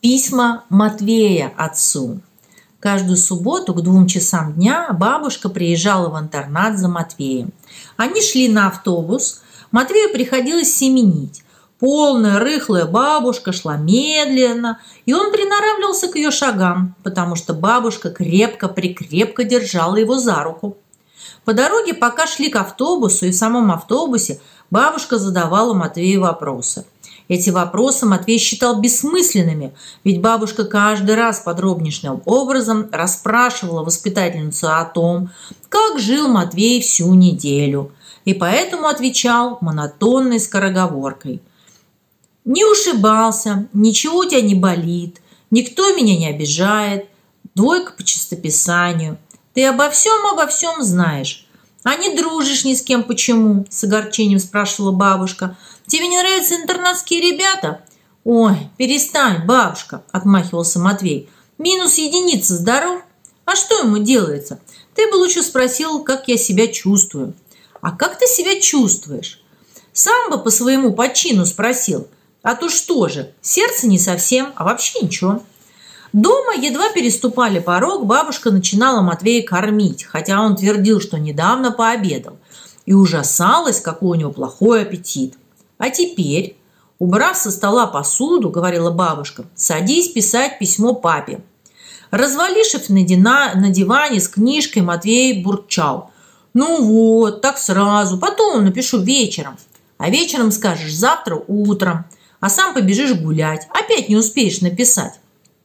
Письма Матвея отцу. Каждую субботу к 2 часам дня бабушка приезжала в интернат за Матвеем. Они шли на автобус. Матвею приходилось семенить. Полная рыхлая бабушка шла медленно, и он приноравливался к ее шагам, потому что бабушка крепко-прикрепко держала его за руку. По дороге, пока шли к автобусу, и в самом автобусе бабушка задавала Матвею вопросы. Эти вопросы Матвей считал бессмысленными, ведь бабушка каждый раз подробнейшим образом расспрашивала воспитательницу о том, как жил Матвей всю неделю, и поэтому отвечал монотонной скороговоркой. «Не ушибался, ничего у тебя не болит, никто меня не обижает, 2 по чистописанию. Ты обо всем знаешь. А не дружишь ни с кем, почему?» – с огорчением спрашивала бабушка. «Тебе не нравятся интернатские ребята?» «Ой, перестань, бабушка», – отмахивался Матвей. «Минус единица здоров? А что ему делается? Ты бы лучше спросил, как я себя чувствую». «А как ты себя чувствуешь?» «Сам бы по своему почину спросил. А то что же, сердце не совсем, а вообще ничего». Дома едва переступали порог, бабушка начинала Матвея кормить, хотя он твердил, что недавно пообедал, и ужасалась, какой у него плохой аппетит. «А теперь, убрав со стола посуду, — говорила бабушка, — садись писать письмо папе». Развалившись на диване с книжкой, Матвей бурчал. «Ну вот, так сразу, потом напишу вечером. А вечером скажешь завтра утром, а сам побежишь гулять, опять не успеешь написать».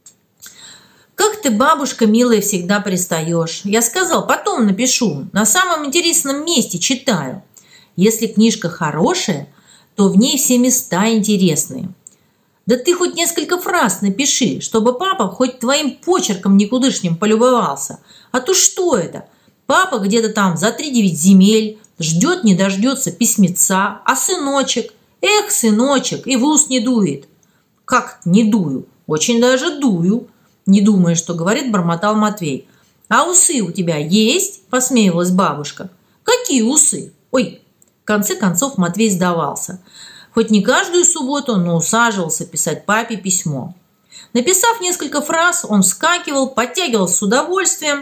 «Как ты, бабушка милая, всегда пристаешь. Я сказал, потом напишу, на самом интересном месте читаю. Если книжка хорошая, то в ней все места интересные. Да ты хоть несколько фраз напиши, чтобы папа хоть твоим почерком никудышним полюбовался. А то что это? Папа где-то там за 3-9 земель ждет не дождется письмеца, а сыночек, эх, сыночек, и в ус не дует». «Как не дую? Очень даже дую», не думая, что говорит, бормотал Матвей. «А усы у тебя есть?» – посмеивалась бабушка. «Какие усы? Ой!» В конце концов Матвей сдавался. Хоть не каждую субботу, но усаживался писать папе письмо. Написав несколько фраз, он вскакивал, подтягивался с удовольствием,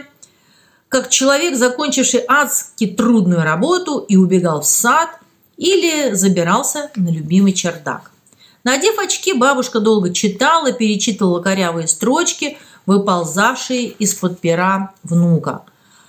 как человек, закончивший адски трудную работу, и убегал в сад или забирался на любимый чердак. Надев очки, бабушка долго читала, перечитывала корявые строчки, выползавшие из-под пера внука.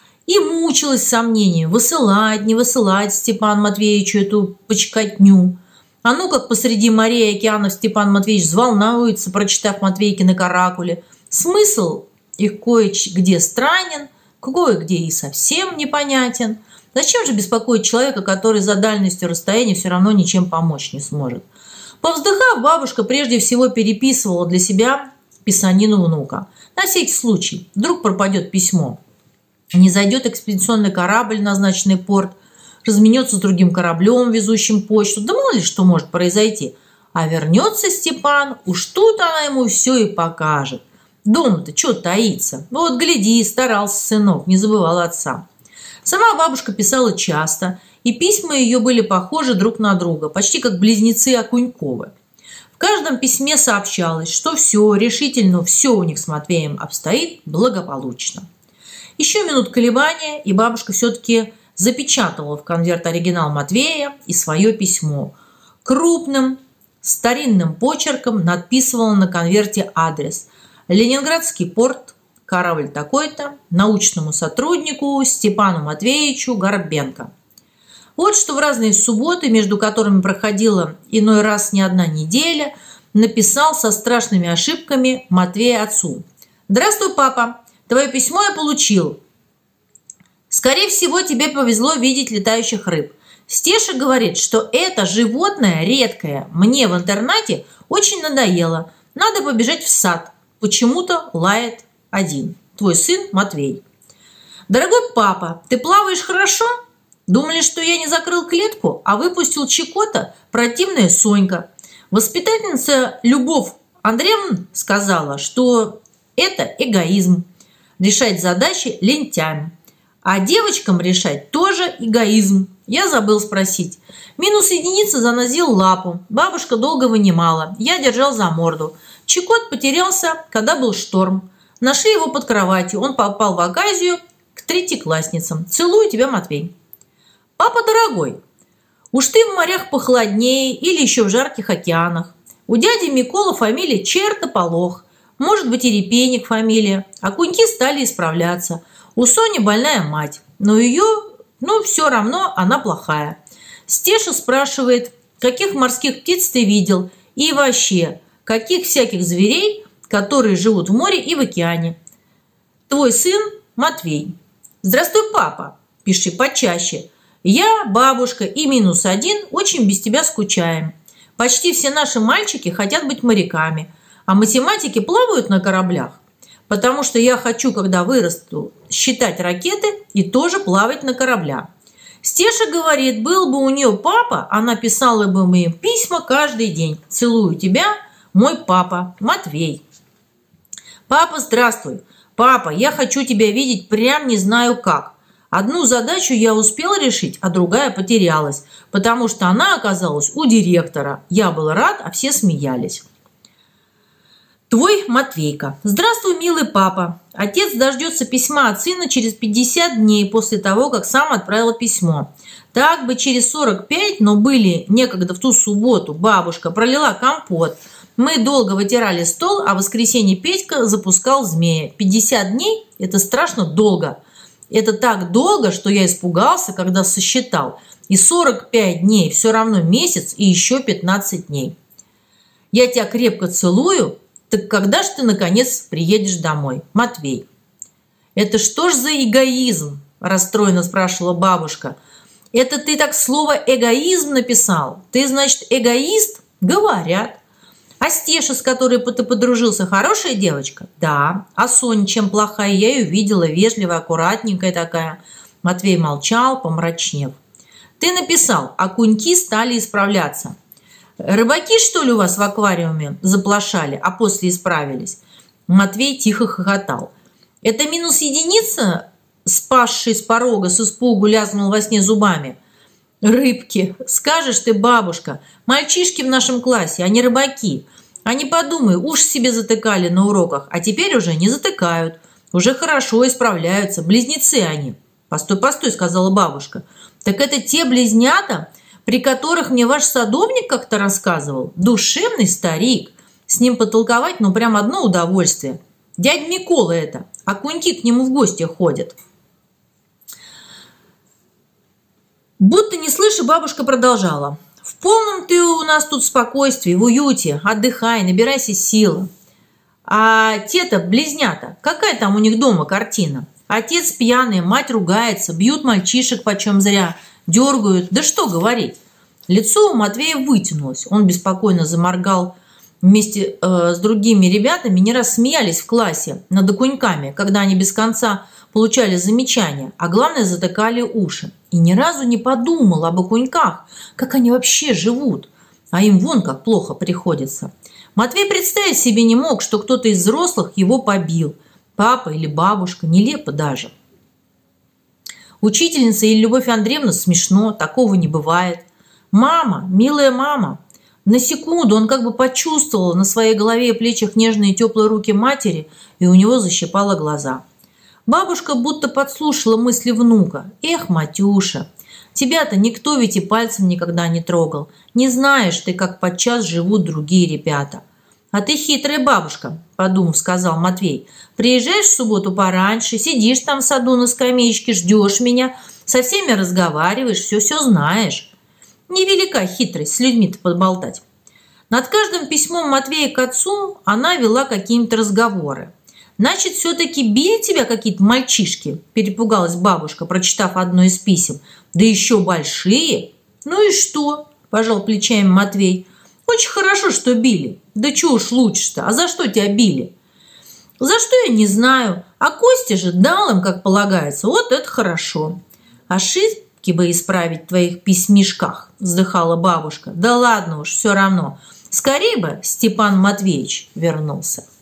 И мучилась сомнением, высылать, не высылать Степану Матвеевичу эту почкотню. А ну как посреди моря и океанов Степан Матвеевич взволнуется, прочитав Матвейкины каракули. Смысл их кое-где странен, кое-где и совсем непонятен. Зачем же беспокоить человека, который за дальностью расстояния все равно ничем помочь не сможет? Повздыхав, бабушка прежде всего переписывала для себя писанину внука. На всякий случай, вдруг пропадет письмо. Не зайдет экспедиционный корабль в назначенный порт, разменется с другим кораблем, везущим почту, да мало ли что может произойти. А вернется Степан, уж тут она ему все и покажет. Дома-то что таится? Вот гляди, старался сынок, не забывал отца. Сама бабушка писала часто, и письма ее были похожи друг на друга, почти как близнецы Окуньковы. В каждом письме сообщалось, что все, решительно все у них с Матвеем обстоит благополучно. Еще минут колебания, и бабушка все-таки запечатала в конверт оригинал Матвея и свое письмо. Крупным старинным почерком надписывала на конверте адрес: Ленинградский порт, корабль такой-то, научному сотруднику Степану Матвеевичу Горбенко. Вот что в разные субботы, между которыми проходила иной раз не одна неделя, написал со страшными ошибками Матвей отцу. «Здравствуй, папа, твое письмо я получил. Скорее всего, тебе повезло видеть летающих рыб. Стеша говорит, что это животное редкое мне в интернате очень надоело. Надо побежать в сад. Почему-то лает один. Твой сын Матвей». «Дорогой папа, ты плаваешь хорошо? Думали, что я не закрыл клетку, а выпустил Чикота, противная Сонька. Воспитательница Любовь Андреевна сказала, что это эгоизм. Решать задачи лентями. А девочкам решать тоже эгоизм. Я забыл спросить. Минус единица занозил лапу. Бабушка долго вынимала. Я держал за морду. Чекот потерялся, когда был шторм. Нашли его под кроватью. Он попал в оказию к третьеклассницам. Целую тебя, Матвей. Папа дорогой, уж ты в морях похолоднее или еще в жарких океанах. У дяди Микола фамилия Чертополох. Может быть, и Репейник фамилия. А Куньки стали исправляться. У Сони больная мать. Но все равно она плохая. Стеша спрашивает, каких морских птиц ты видел? И вообще, каких всяких зверей, которые живут в море и в океане? Твой сын Матвей. Здравствуй, папа. Пиши почаще. Я, бабушка и -1 очень без тебя скучаем. Почти все наши мальчики хотят быть моряками, а математики плавают на кораблях, потому что я хочу, когда вырасту, считать ракеты и тоже плавать на кораблях. Стеша говорит, был бы у нее папа, она писала бы мне письма каждый день. Целую тебя, мой папа, Матвей. Папа, здравствуй. Папа, я хочу тебя видеть прям не знаю как. Одну задачу я успела решить, а другая потерялась, потому что она оказалась у директора. Я был рад, а все смеялись. Твой Матвейка. Здравствуй, милый папа. Отец дождется письма от сына через 50 дней после того, как сам отправил письмо. Так бы через 45, но были некогда в ту субботу. Бабушка пролила компот. Мы долго вытирали стол, а в воскресенье Петька запускал змея. 50 дней – это страшно долго. Это так долго, что я испугался, когда сосчитал. И 45 дней все равно месяц и еще 15 дней. Я тебя крепко целую. Так когда ж ты, наконец, приедешь домой? Матвей. Это что ж за эгоизм? Расстроенно спрашивала бабушка. Это ты так слово эгоизм написал? Ты, значит, эгоист? Говорят. А Стеша, с которой ты подружился, хорошая девочка? Да. А Соня чем плохая? Я ее видела, вежливая, аккуратненькая такая. Матвей молчал, помрачнев. Ты написал, а Куньки стали исправляться. Рыбаки, что ли, у вас в аквариуме заплашали, а после исправились? Матвей тихо хохотал. Это -1, спасший с порога с испугу лязгнул во сне зубами. Рыбки, скажешь ты, бабушка, мальчишки в нашем классе, они рыбаки. Они, подумай, уши себе затыкали на уроках, а теперь уже не затыкают. Уже хорошо исправляются, близнецы они. Постой, постой, сказала бабушка. Так это те близнята, при которых мне ваш садовник как-то рассказывал. Душевный старик. С ним потолковать, ну, прям одно удовольствие. Дядя Микола это, а Куньки к нему в гости ходят. Будто не слыша, бабушка продолжала. В полном ты у нас тут спокойствии, в уюте. Отдыхай, набирайся сил. А те-то, близнята, какая там у них дома картина? Отец пьяный, мать ругается, бьют мальчишек почем зря, дергают. Да что говорить. Лицо у Матвея вытянулось. Он беспокойно заморгал. Вместе с другими ребятами не раз смеялись в классе над окуньками, когда они без конца получали замечания, а главное затыкали уши. И ни разу не подумал об окуньках, как они вообще живут. А им вон как плохо приходится. Матвей представить себе не мог, что кто-то из взрослых его побил. Папа или бабушка, нелепо даже. Учительница или Любовь Андреевна смешно, такого не бывает. Мама, милая мама. На секунду он как бы почувствовал на своей голове и плечах нежные теплые руки матери, и у него защипало глаза. Бабушка будто подслушала мысли внука. Эх, Матюша, тебя-то никто ведь и пальцем никогда не трогал. Не знаешь ты, как подчас живут другие ребята. А ты хитрая бабушка, подумав, сказал Матвей. Приезжаешь в субботу пораньше, сидишь там в саду на скамеечке, ждешь меня, со всеми разговариваешь, все знаешь. Невелика хитрость с людьми-то поболтать. Над каждым письмом Матвея к отцу она вела какие-то разговоры. «Значит, все-таки били тебя какие-то мальчишки?» – перепугалась бабушка, прочитав одно из писем. «Да еще большие!» «Ну и что?» – пожал плечами Матвей. «Очень хорошо, что били. Да чего уж лучше-то? А за что тебя били?» «За что я не знаю. А Костя же дал им, как полагается. Вот это хорошо. Ошибки бы исправить в твоих письмишках», – вздыхала бабушка. «Да ладно уж, все равно. Скорее бы Степан Матвеевич вернулся».